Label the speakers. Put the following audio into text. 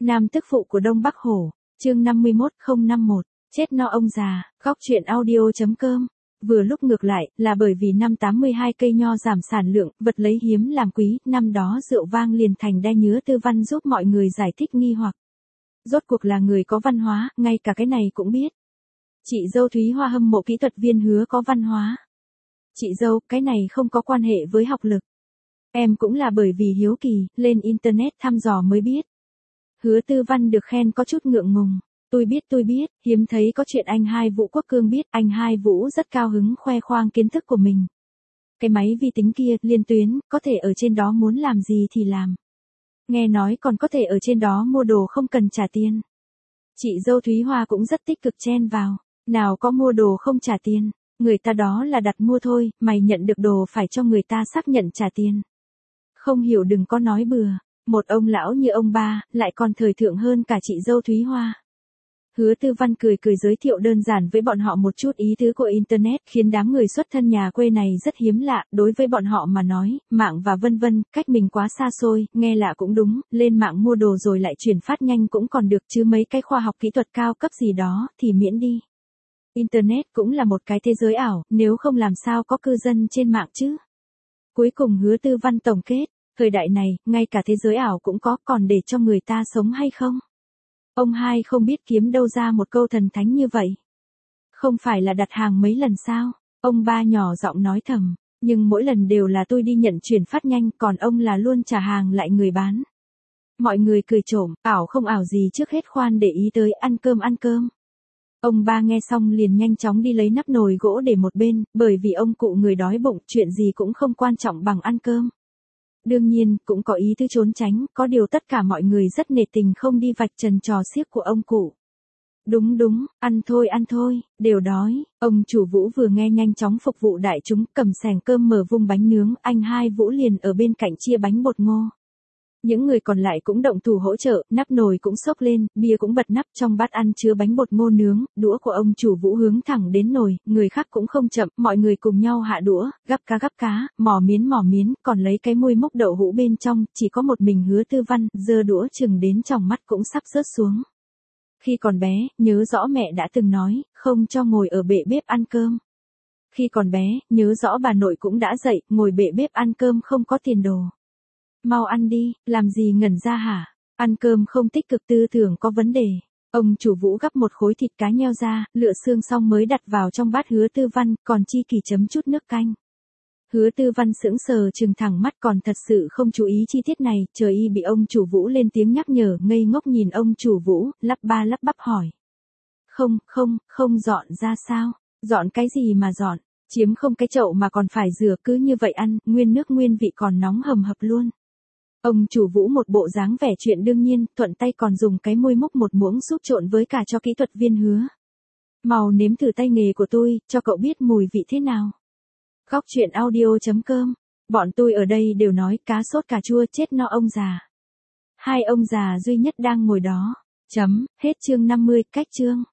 Speaker 1: Nam tức phụ của Đông Bắc Hổ, chương 51051, chết no ông già, góc truyện audio.com. Vừa lúc ngược lại, là bởi vì năm 82 cây nho giảm sản lượng, vật lấy hiếm làm quý, năm đó rượu vang liền thành đe nhứa Tư Văn giúp mọi người giải thích nghi hoặc. Rốt cuộc là người có văn hóa, ngay cả cái này cũng biết. Chị dâu Thúy Hoa hâm mộ kỹ thuật viên Hứa có văn hóa. Chị dâu, cái này không có quan hệ với học lực. Em cũng là bởi vì hiếu kỳ, lên internet thăm dò mới biết. Hứa Tư Văn được khen có chút ngượng ngùng. Tôi biết, hiếm thấy có chuyện anh Hai Vũ Quốc Cương biết, anh Hai Vũ rất cao hứng khoe khoang kiến thức của mình. Cái máy vi tính kia, liên tuyến, có thể ở trên đó muốn làm gì thì làm. Nghe nói còn có thể ở trên đó mua đồ không cần trả tiền. Chị dâu Thúy Hoa cũng rất tích cực chen vào, nào có mua đồ không trả tiền, người ta đó là đặt mua thôi, mày nhận được đồ phải cho người ta xác nhận trả tiền. Không hiểu đừng có nói bừa, một ông lão như ông ba, lại còn thời thượng hơn cả chị dâu Thúy Hoa. Hứa Tư Văn cười giới thiệu đơn giản với bọn họ một chút ý tứ của Internet, khiến đám người xuất thân nhà quê này rất hiếm lạ, đối với bọn họ mà nói, mạng và vân vân, cách mình quá xa xôi, nghe lạ cũng đúng, lên mạng mua đồ rồi lại chuyển phát nhanh cũng còn được chứ mấy cái khoa học kỹ thuật cao cấp gì đó, thì miễn đi. Internet cũng là một cái thế giới ảo, nếu không làm sao có cư dân trên mạng chứ. Cuối cùng Hứa Tư Văn tổng kết, thời đại này, ngay cả thế giới ảo cũng có, còn để cho người ta sống hay không? Ông Hai không biết kiếm đâu ra một câu thần thánh như vậy. Không phải là đặt hàng mấy lần sao? Ông Ba nhỏ giọng nói thầm, nhưng mỗi lần đều là tôi đi nhận chuyển phát nhanh, còn ông là luôn trả hàng lại người bán. Mọi người cười trộm, ảo không ảo gì, trước hết khoan để ý tới ăn cơm. Ông Ba nghe xong liền nhanh chóng đi lấy nắp nồi gỗ để một bên, bởi vì ông cụ người đói bụng, chuyện gì cũng không quan trọng bằng ăn cơm. Đương nhiên, cũng có ý thứ trốn tránh, có điều tất cả mọi người rất nể tình không đi vạch trần trò xiếc của ông cụ. Đúng, ăn thôi, đều đói. Ông chủ Vũ vừa nghe nhanh chóng phục vụ đại chúng, cầm xẻng cơm mở vung bánh nướng, anh Hai Vũ liền ở bên cạnh chia bánh bột ngô. Những người còn lại cũng động thủ hỗ trợ, nắp nồi cũng xốc lên, bia cũng bật nắp, trong bát ăn chứa bánh bột ngô nướng, đũa của ông chủ Vũ hướng thẳng đến nồi, người khác cũng không chậm, mọi người cùng nhau hạ đũa, gắp cá, mỏ miến, còn lấy cái muôi múc đậu hũ bên trong, chỉ có một mình Hứa Tư Văn, giơ đũa chừng đến tròng mắt cũng sắp rớt xuống. Khi còn bé, nhớ rõ mẹ đã từng nói, không cho ngồi ở bệ bếp ăn cơm. Khi còn bé, nhớ rõ bà nội cũng đã dạy, ngồi bệ bếp ăn cơm không có tiền đồ. Mau ăn đi, làm gì ngẩn ra hả? Ăn cơm không tích cực, tư tưởng có vấn đề. Ông chủ Vũ gắp một khối thịt cá nheo ra, lựa xương xong mới đặt vào trong bát Hứa Tư Văn, còn chi kỷ chấm chút nước canh. Hứa Tư Văn sững sờ trừng thẳng mắt, còn thật sự không chú ý chi tiết này, chờ y bị ông chủ Vũ lên tiếng nhắc nhở, ngây ngốc nhìn ông chủ Vũ, lắp bắp hỏi. Không dọn ra sao? Dọn cái gì mà dọn? Chiếm không cái chậu mà còn phải rửa, cứ như vậy ăn, nguyên nước nguyên vị còn nóng hầm hập luôn. Ông chủ Vũ một bộ dáng vẻ chuyện đương nhiên, thuận tay còn dùng cái muôi múc một muỗng súp trộn với cả cho kỹ thuật viên Hứa. Mau nếm thử tay nghề của tôi, cho cậu biết mùi vị thế nào. Góc truyện audio.com. Bọn tôi ở đây đều nói cá sốt cà chua, chết no ông già. Hai ông già duy nhất đang ngồi đó. Hết chương 50, cách chương.